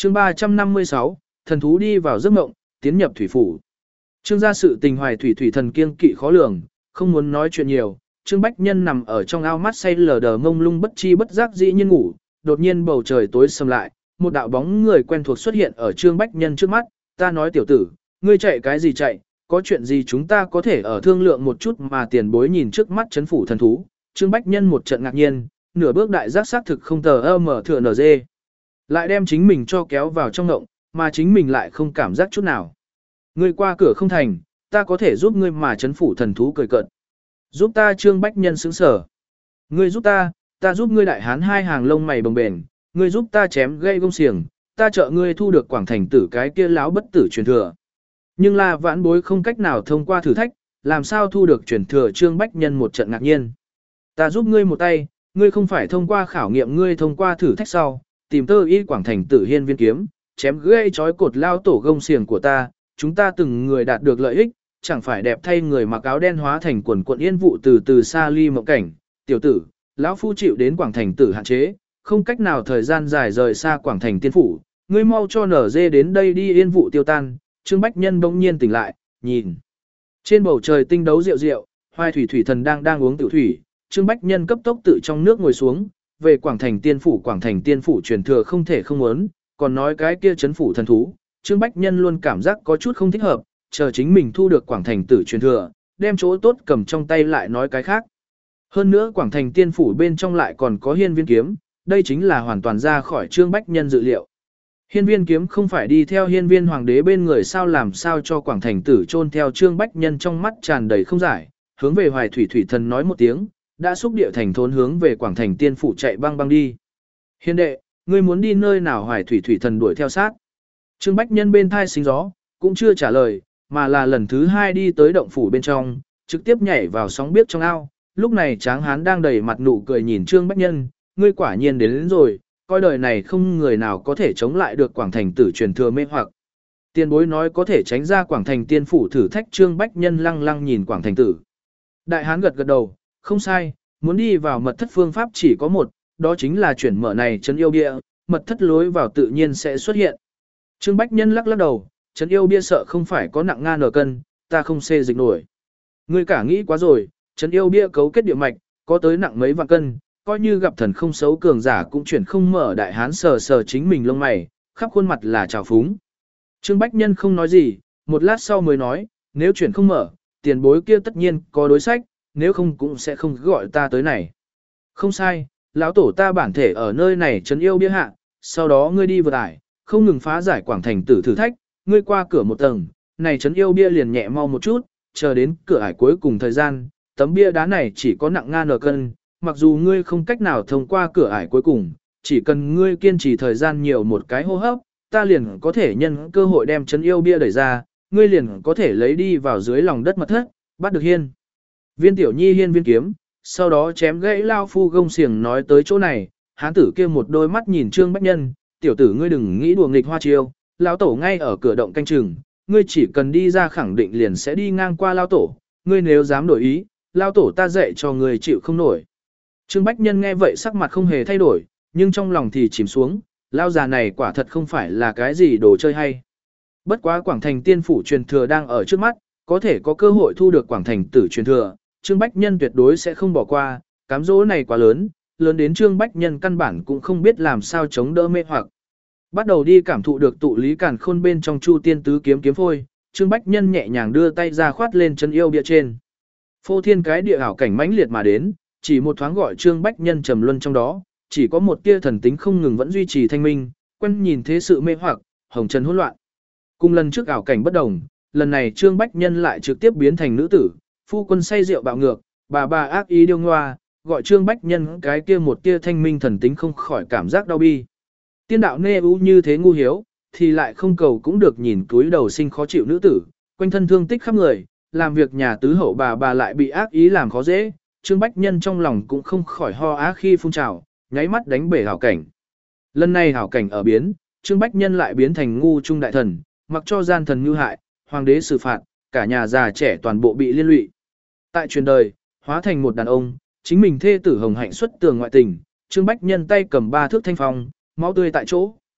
Chương 356, thần thú đi vào giấc mộng, tiến nhập thủy phủ. Trương gia sự tình hoài thủy thủy thần kiêng kỵ khó lường, không muốn nói chuyện nhiều. Trương Bách Nhân nằm ở trong ao mắt say lờ đờ ngông lung bất chi bất giác dĩ nhiên ngủ, đột nhiên bầu trời tối sầm lại, một đạo bóng người quen thuộc xuất hiện ở Trương Bách Nhân trước mắt. Ta nói tiểu tử, ngươi chạy cái gì chạy, có chuyện gì chúng ta có thể ở thương lượng một chút mà tiền bối nhìn trước mắt chấn phủ thần thú. Trương Bách Nhân một trận ngạc nhiên, nửa bước đại giác xác thực không tờ mở thừa nở dê. Lại đem chính mình cho kéo vào trong ngộng, mà chính mình lại không cảm giác chút nào. Ngươi qua cửa không thành, ta có thể giúp ngươi mà chấn phủ thần thú cười cợt. Giúp ta Trương Bách Nhân sững sở. Ngươi giúp ta giúp ngươi đại hán hai hàng lông mày bồng bềnh, ngươi giúp ta chém gây gông xiềng, ta trợ ngươi thu được quảng thành tử cái kia láo bất tử truyền thừa. Nhưng là vãn bối không cách nào thông qua thử thách, làm sao thu được truyền thừa. Trương Bách Nhân một trận ngạc nhiên. Ta giúp ngươi một tay, ngươi không phải thông qua khảo nghiệm, ngươi thông qua thử thách sau, tìm tơ y quảng thành tử hiên viên kiếm, chém gây trói cột lao tổ gông xiềng của ta, chúng ta từng người đạt được lợi ích, chẳng phải đẹp thay người mặc áo đen hóa thành quần quận yên vụ từ từ xa ly mộng cảnh. Tiểu tử, lão phu chịu đến quảng thành tử hạn chế, không cách nào thời gian dài rời xa quảng thành tiên phủ, ngươi mau cho nở dê đến đây đi yên vụ tiêu tan. Trương Bách Nhân bỗng nhiên tỉnh lại, nhìn trên bầu trời tinh đấu rượu rượu, hoài thủy thủy thần đang uống tiểu thủy. Trương Bách Nhân cấp tốc tự trong nước ngồi xuống, về quảng thành tiên phủ truyền thừa không thể không muốn, còn nói cái kia chấn phủ thần thú. Trương Bách Nhân luôn cảm giác có chút không thích hợp, chờ chính mình thu được quảng thành tử truyền thừa, đem chỗ tốt cầm trong tay lại nói cái khác. Hơn nữa quảng thành tiên phủ bên trong lại còn có hiên viên kiếm, đây chính là hoàn toàn ra khỏi Trương Bách Nhân dự liệu. Hiên viên kiếm không phải đi theo hiên viên hoàng đế bên người sao, làm sao cho quảng thành tử chôn theo. Trương Bách Nhân trong mắt tràn đầy không giải, hướng về hoài thủy thủy thần nói một tiếng, đã xúc địa thành thốn hướng về quảng thành tiên phủ chạy băng băng đi. Hiên đệ, ngươi muốn đi nơi nào? Hoài thủy thủy thần đuổi theo sát. Trương Bách Nhân bên thai sinh gió, cũng chưa trả lời, mà là lần thứ hai đi tới động phủ bên trong, trực tiếp nhảy vào sóng biếc trong ao. Lúc này Tráng Hán đang đầy mặt nụ cười nhìn Trương Bách Nhân, ngươi quả nhiên đến rồi, coi đời này không người nào có thể chống lại được quảng thành tử truyền thừa mê hoặc. Tiền bối nói có thể tránh ra quảng thành tiên phủ thử thách. Trương Bách Nhân lăng lăng nhìn quảng thành tử. Đại Hán gật gật đầu, không sai, muốn đi vào mật thất phương pháp chỉ có một, đó chính là chuyển mở này trấn yêu bia, mật thất lối vào tự nhiên sẽ xuất hiện. Trương Bách Nhân lắc lắc đầu, trấn yêu bia sợ không phải có nặng ngan nở cân, ta không xê dịch nổi. Ngươi cả nghĩ quá rồi, trấn yêu bia cấu kết địa mạch, có tới nặng mấy vạn cân, coi như gặp thần không xấu cường giả cũng chuyển không mở. Đại Hán sờ sờ chính mình lông mày, khắp khuôn mặt là trào phúng. Trương Bách Nhân không nói gì, một lát sau mới nói, nếu chuyển không mở, tiền bối kia tất nhiên có đối sách, nếu không cũng sẽ không gọi ta tới này. Không sai, lão tổ ta bản thể ở nơi này trấn yêu bia hạ, sau đó ngươi đi vượt ải, không ngừng phá giải quảng thành tử thử thách, ngươi qua cửa một tầng, này trấn yêu bia liền nhẹ mau một chút, chờ đến cửa ải cuối cùng thời gian, tấm bia đá này chỉ có nặng ngan nở cân, mặc dù ngươi không cách nào thông qua cửa ải cuối cùng, chỉ cần ngươi kiên trì thời gian nhiều một cái hô hấp, ta liền có thể nhân cơ hội đem trấn yêu bia đẩy ra, ngươi liền có thể lấy đi vào dưới lòng đất mật thất, bắt được hiên viên tiểu nhi hiên viên kiếm, sau đó chém gãy lao phu gông xiềng. Nói tới chỗ này, hán tử kia một đôi mắt nhìn Trương Bách Nhân, tiểu tử ngươi đừng nghĩ đùa nghịch hoa chiêu, lão tổ ngay ở cửa động canh chừng, ngươi chỉ cần đi ra khẳng định liền sẽ đi ngang qua lão tổ, ngươi nếu dám đổi ý, lão tổ ta dạy cho ngươi chịu không nổi. Trương Bách Nhân nghe vậy sắc mặt không hề thay đổi, nhưng trong lòng thì chìm xuống, lão già này quả thật không phải là cái gì đồ chơi hay. Bất quá quảng thành tiên phủ truyền thừa đang ở trước mắt, có thể có cơ hội thu được quảng thành tử truyền thừa, Trương Bách Nhân tuyệt đối sẽ không bỏ qua, cám dỗ này quá lớn, lớn đến Trương Bách Nhân căn bản cũng không biết làm sao chống đỡ mê hoặc. Bắt đầu đi cảm thụ được tụ lý càn khôn bên trong Chu Tiên tứ kiếm kiếm phôi, Trương Bách Nhân nhẹ nhàng đưa tay ra khoát lên chân yêu bia trên. Phô thiên cái địa ảo cảnh mãnh liệt mà đến, chỉ một thoáng gọi Trương Bách Nhân trầm luân trong đó, chỉ có một tia thần tính không ngừng vẫn duy trì thanh minh, quen nhìn thế sự mê hoặc, hồng trần hỗn loạn. Cùng lần trước ảo cảnh bất đồng, lần này Trương Bách Nhân lại trực tiếp biến thành nữ tử, phu quân say rượu bạo ngược, bà ác ý điêu ngoa, gọi Trương Bách Nhân cái kia một tia thanh minh thần tính không khỏi cảm giác đau bi. Tiên đạo nê u như thế ngu hiếu, thì lại không cầu cũng được nhìn túi đầu sinh khó chịu nữ tử, quanh thân thương tích khắp người, làm việc nhà tứ hậu bà lại bị ác ý làm khó dễ, Trương Bách Nhân trong lòng cũng không khỏi ho á khi phun trào, nháy mắt đánh bể hảo cảnh. Lần này hảo cảnh ở biến, Trương Bách Nhân lại biến thành ngu trung đại thần, mặc cho gian thần như hại, hoàng đế xử phạt, cả nhà già trẻ toàn bộ bị liên lụy. Tại truyền đời, hóa thành một đàn ông, chính mình thê tử hồng hạnh xuất tường ngoại tình, Trương Bách Nhân tay cầm 3 thước thanh phong, máu tươi tại chỗ.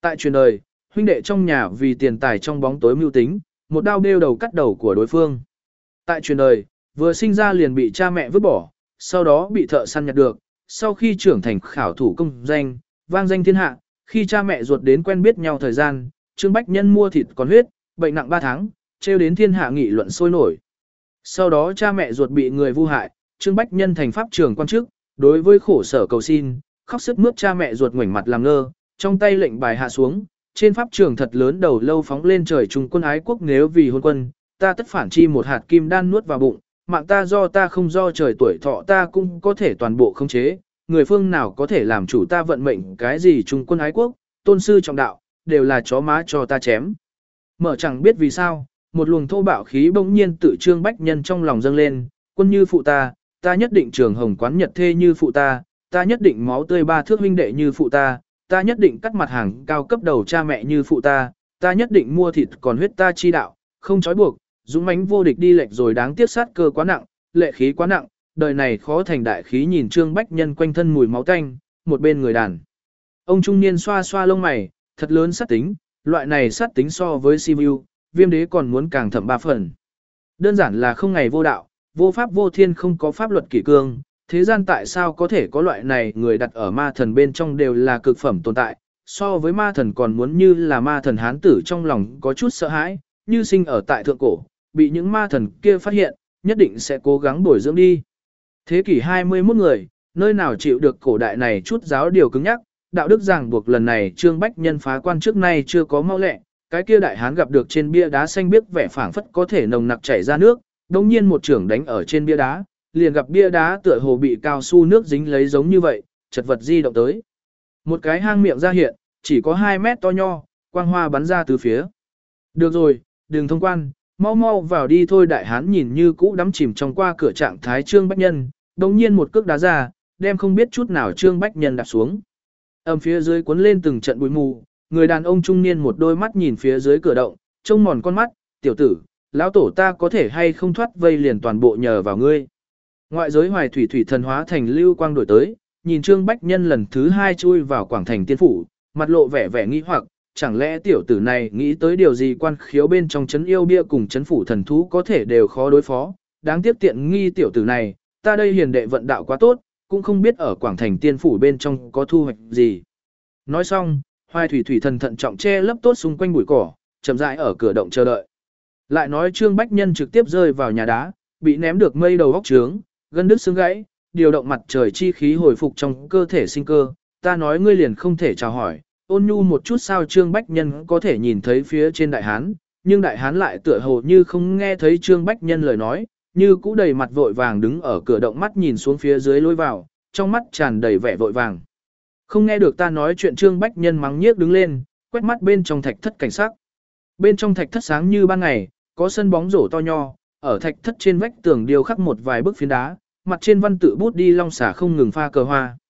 Tại truyền đời, huynh đệ trong nhà vì tiền tài trong bóng tối mưu tính, một đao đeo đầu cắt đầu của đối phương. Tại truyền đời, vừa sinh ra liền bị cha mẹ vứt bỏ, sau đó bị thợ săn nhặt được, sau khi trưởng thành khảo thủ công danh, vang danh thiên hạ, khi cha mẹ ruột đến quen biết nhau thời gian, Trương Bách Nhân mua thịt còn huyết, bệnh nặng 3 tháng, trêu đến thiên hạ nghị luận sôi nổi. Sau đó cha mẹ ruột bị người vu hại, Trương Bách Nhân thành pháp trường quan chức, đối với khổ sở cầu xin, khóc sướt mướt cha mẹ ruột ngoảnh mặt làm ngơ, trong tay lệnh bài hạ xuống, trên pháp trường thật lớn đầu lâu phóng lên trời trung quân ái quốc nếu vì hôn quân, ta tất phản chi một hạt kim đan nuốt vào bụng, mạng ta do ta không do trời tuổi thọ ta cũng có thể toàn bộ khống chế, người phương nào có thể làm chủ ta vận mệnh cái gì trung quân ái quốc, tôn sư trọng đạo, đều là chó má cho ta chém. Mở chẳng biết vì sao, một luồng thô bạo khí bỗng nhiên tự Trương Bách Nhân trong lòng dâng lên, quân như phụ ta nhất định trường hồng quán nhật thê như phụ ta nhất định máu tươi 3 thước huynh đệ như phụ ta nhất định cắt mặt hàng cao cấp đầu cha mẹ như phụ ta nhất định mua thịt còn huyết ta chi đạo, không trói buộc, dũng mãnh vô địch đi lệch rồi đáng tiếc sát cơ quá nặng, lệ khí quá nặng, đời này khó thành đại khí nhìn Trương Bách Nhân quanh thân mùi máu tanh, một bên người đàn. Ông trung niên xoa xoa lông mày, thật lớn sát tính, loại này sát tính so với Sibiu, Viêm Đế còn muốn càng thẩm 3 phần. Đơn giản là không ngày vô đạo, vô pháp vô thiên không có pháp luật kỷ cương, thế gian tại sao có thể có loại này người đặt ở ma thần bên trong đều là cực phẩm tồn tại, so với ma thần còn muốn như là ma thần hán tử trong lòng có chút sợ hãi, như sinh ở tại thượng cổ, bị những ma thần kia phát hiện, nhất định sẽ cố gắng bồi dưỡng đi. Thế kỷ 21 người, nơi nào chịu được cổ đại này chút giáo điều cứng nhắc, đạo đức ràng buộc lần này Trương Bách Nhân phá quan trước nay chưa có mau lẹ, cái kia đại hán gặp được trên bia đá xanh biếc vẻ phảng phất có thể nồng nặc chảy ra nước, đồng nhiên một trưởng đánh ở trên bia đá, liền gặp bia đá tựa hồ bị cao su nước dính lấy giống như vậy, chật vật di động tới. Một cái hang miệng ra hiện, chỉ có 2 mét to nho, quang hoa bắn ra từ phía. Được rồi, đừng thông quan, mau mau vào đi thôi. Đại hán nhìn như cũ đắm chìm trong qua cửa trạng thái Trương Bách Nhân, đồng nhiên một cước đá ra, đem không biết chút nào Trương Bách Nhân đạp xuống. Ầm phía dưới cuốn lên từng trận bụi mù, người đàn ông trung niên một đôi mắt nhìn phía dưới cửa động, trông mòn con mắt, tiểu tử, lão tổ ta có thể hay không thoát vây liền toàn bộ nhờ vào ngươi. Ngoại giới Hoài Thủy Thủy thần hóa thành lưu quang đổi tới, nhìn Trương Bách Nhân lần thứ 2 chui vào quảng thành tiên phủ, mặt lộ vẻ vẻ nghi hoặc, chẳng lẽ tiểu tử này nghĩ tới điều gì quan khiếu bên trong trấn yêu bia cùng trấn phủ thần thú có thể đều khó đối phó, đáng tiếc tiện nghi tiểu tử này, ta đây hiền đệ vận đạo quá tốt, cũng không biết ở quảng thành tiên phủ bên trong có thu hoạch gì. Nói xong, Hoài Thủy Thủy thần thận trọng che lấp tốt xung quanh bụi cỏ, chậm rãi ở cửa động chờ đợi. Lại nói Trương Bách Nhân trực tiếp rơi vào nhà đá, bị ném được mây đầu góc trướng, gân đứt xương gãy, điều động mặt trời chi khí hồi phục trong cơ thể sinh cơ, ta nói ngươi liền không thể chào hỏi, ôn nhu một chút sao. Trương Bách Nhân có thể nhìn thấy phía trên đại hán, nhưng đại hán lại tựa hồ như không nghe thấy Trương Bách Nhân lời nói, như cũ đầy mặt vội vàng đứng ở cửa động mắt nhìn xuống phía dưới lối vào, trong mắt tràn đầy vẻ vội vàng. Không nghe được ta nói chuyện. Trương Bách Nhân mắng nhiếc đứng lên, quét mắt bên trong thạch thất cảnh sắc. Bên trong thạch thất sáng như ban ngày, có sân bóng rổ to nho, ở thạch thất trên vách tường điêu khắc một vài bức phiến đá, mặt trên văn tự bút đi long xả không ngừng pha cờ hoa.